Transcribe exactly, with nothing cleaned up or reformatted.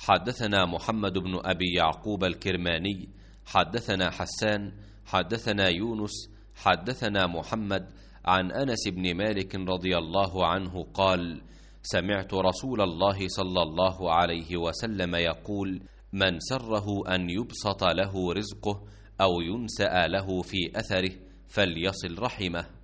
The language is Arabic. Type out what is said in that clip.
حدثنا محمد بن أبي يعقوب الكرماني حدثنا حسان حدثنا يونس حدثنا محمد عن أنس بن مالك رضي الله عنه قال: سمعت رسول الله صلى الله عليه وسلم يقول: من سره أن يبسط له رزقه أو ينسأ له في أثره فليصل رحمه.